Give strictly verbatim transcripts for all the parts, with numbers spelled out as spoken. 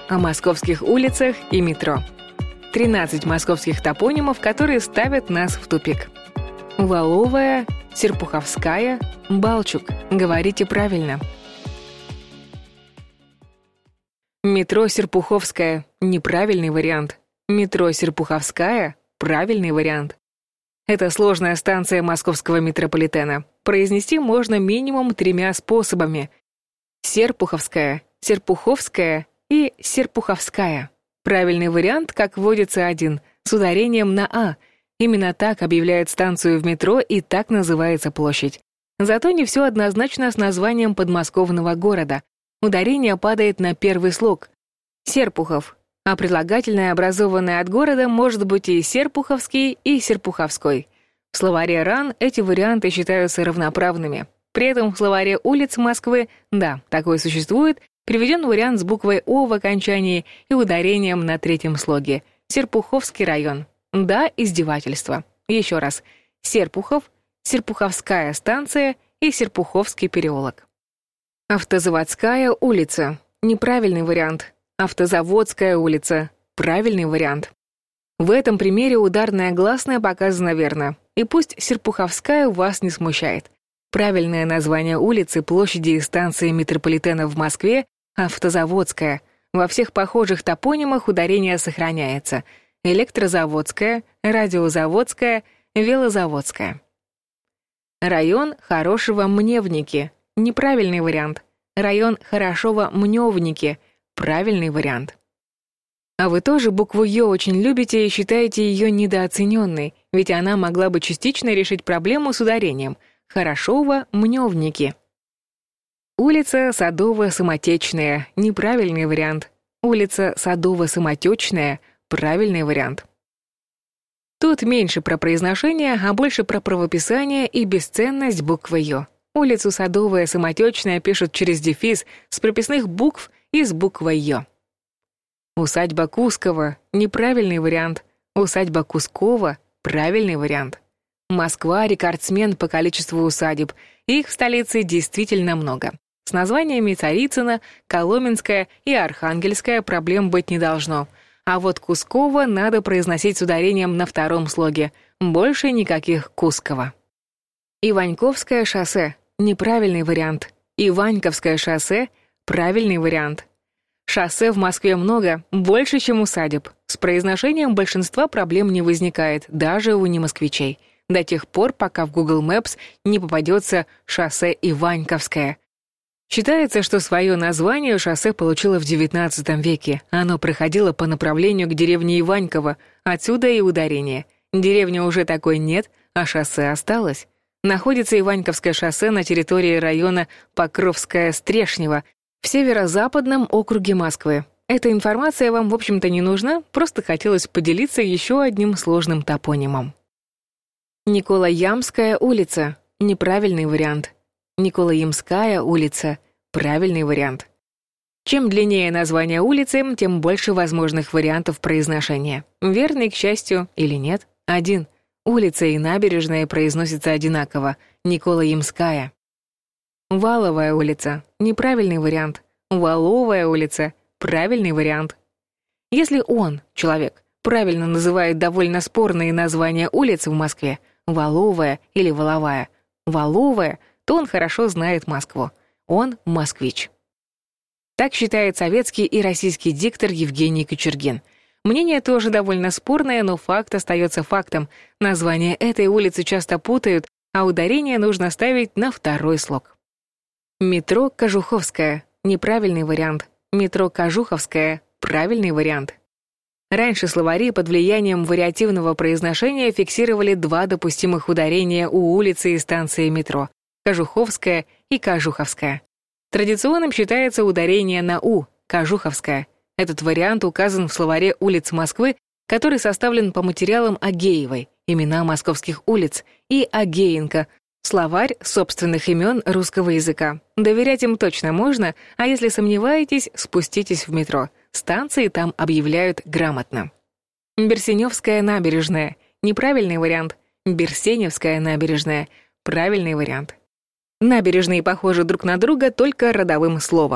О московских улицах и метро. тринадцать московских топонимов, которые ставят нас в тупик. Валовая, Серпуховская, Балчук. Говорите правильно. Метро Серпуховская – неправильный вариант. Метро Серпуховская – правильный вариант. Это сложная станция московского метрополитена. Произнести можно минимум тремя способами. Серпуховская, Серпуховская и Серпуховская. Правильный вариант, как вводится, один, с ударением на «а». Именно так объявляют станцию в метро, и так называется площадь. Зато не все однозначно с названием подмосковного города. Ударение падает на первый слог. Серпухов. А прилагательное, образованное от города, может быть и Серпуховский, и Серпуховской. В словаре РАН эти варианты считаются равноправными. При этом в словаре улиц Москвы, да, такой существует, приведен вариант с буквой «о» в окончании и ударением на третьем слоге. Серпуховский район. Да, издевательство. Еще раз. Серпухов, Серпуховская станция и Серпуховский переулок. Автозаводская улица. Неправильный вариант. Автозаводская улица. Правильный вариант. В этом примере ударная гласная показана верно. И пусть Серпуховская вас не смущает. Правильное название улицы, площади и станции метрополитена в Москве — Автозаводская. Во всех похожих топонимах ударение сохраняется. Электрозаводская, радиозаводская, велозаводская. Район Хорошего Мневники. Неправильный вариант. Район Хорошего Мневники. Правильный вариант. А вы тоже букву «ё» очень любите и считаете ее недооцененной, ведь она могла бы частично решить проблему с ударением. Хорошова Мневники. Улица Садово-Самотечная. Неправильный вариант. Улица Садово-Самотечная. Правильный вариант. Тут меньше про произношение, а больше про правописание и бесценность буквы «ё». Улицу Садовая Самотечная пишут через дефис с прописных букв и с буквой «ё». Усадьба Кускова — неправильный вариант. Усадьба Кускова — правильный вариант. Москва — рекордсмен по количеству усадеб. Их в столице действительно много. С названиями Царицына, Коломенская и Архангельская проблем быть не должно. А вот Кускова надо произносить с ударением на втором слоге. Больше никаких Кускова. Иваньковское шоссе — неправильный вариант. Иваньковское шоссе — правильный вариант. Шоссе в Москве много, больше, чем усадеб. С произношением большинства проблем не возникает, даже у немосквичей. До тех пор, пока в Google Maps не попадется шоссе Иваньковское. Считается, что свое название шоссе получило в девятнадцатом веке. Оно проходило по направлению к деревне Иваньково, отсюда и ударение. Деревни уже такой нет, а шоссе осталось. Находится Иваньковское шоссе на территории района Покровское-Стрешнево в северо-западном округе Москвы. Эта информация вам, в общем-то, не нужна, просто хотелось поделиться еще одним сложным топонимом. Николаямская улица. Неправильный вариант. Николаемская улица. Правильный вариант. Чем длиннее название улицы, тем больше возможных вариантов произношения. Верный, к счастью, или нет? Один. Улица и набережная произносятся одинаково. Николаемская. Валовая улица. Неправильный вариант. Валовая улица. Правильный вариант. Если он, человек, правильно называет довольно спорные названия улиц в Москве, Валовая или Воловая, Валовая, то он хорошо знает Москву. Он москвич. Так считает советский и российский диктор Евгений Кочергин. Мнение тоже довольно спорное, но факт остается фактом. Название этой улицы часто путают, а ударение нужно ставить на второй слог. Метро Кожуховская. Неправильный вариант. Метро Кожуховская. Правильный вариант. Раньше словари под влиянием вариативного произношения фиксировали два допустимых ударения у улицы и станции метро — Кожуховская и Кожуховская. Традиционным считается ударение на «у» — Кожуховская. Этот вариант указан в словаре улиц Москвы, который составлен по материалам Агеевой, имена московских улиц, и Агеенко, словарь собственных имен русского языка. Доверять им точно можно, а если сомневаетесь, спуститесь в метро. Станции там объявляют грамотно. Берсеневская набережная. Неправильный вариант. Берсеневская набережная. Правильный вариант. Набережные похожи друг на друга только родовым словом.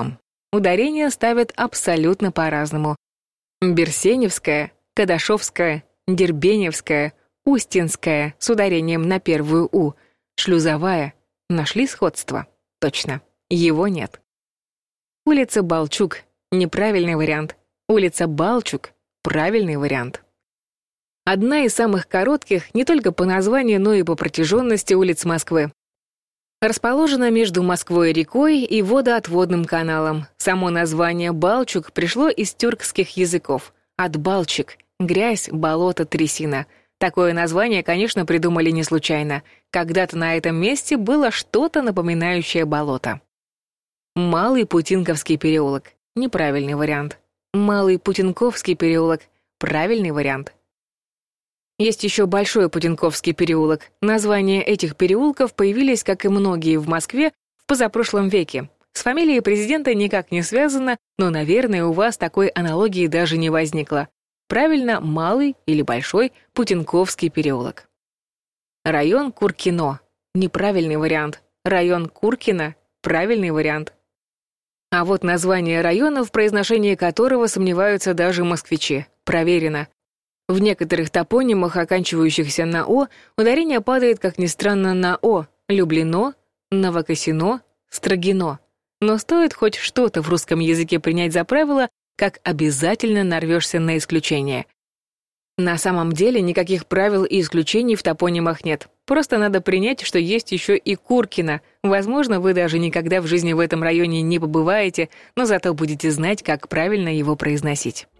ударение ставят абсолютно по-разному. Берсеневская, Кадашовская, Дербеневская, Устинская с ударением на первую «у», Шлюзовая. Нашли сходство? Точно. Его нет. Улица Балчук — неправильный вариант. Улица Балчук — правильный вариант. Одна из самых коротких не только по названию, но и по протяженности улиц Москвы. Расположена между Москвой-рекой и водоотводным каналом. Само название Балчук пришло из тюркских языков. От балчик — грязь, болото, трясина. Такое название, конечно, придумали не случайно. Когда-то на этом месте было что-то напоминающее болото. Малый Путинковский переулок — неправильный вариант. Малый Путинковский переулок — правильный вариант. Есть еще Большой Путинковский переулок. Названия этих переулков появились, как и многие в Москве, в позапрошлом веке. С фамилией президента никак не связано, но, наверное, у вас такой аналогии даже не возникло. Правильно, Малый или Большой Путинковский переулок. Район Куркино — неправильный вариант. Район Куркино — правильный вариант. А вот название района, в произношении которого сомневаются даже москвичи. Проверено. В некоторых топонимах, оканчивающихся на «о», ударение падает, как ни странно, на «о» — Люблино, Новокосино, Строгино. Но стоит хоть что-то в русском языке принять за правило, как обязательно нарвешься на исключение. На самом деле никаких правил и исключений в топонимах нет. Просто надо принять, что есть еще и Куркино. Возможно, вы даже никогда в жизни в этом районе не побываете, но зато будете знать, как правильно его произносить.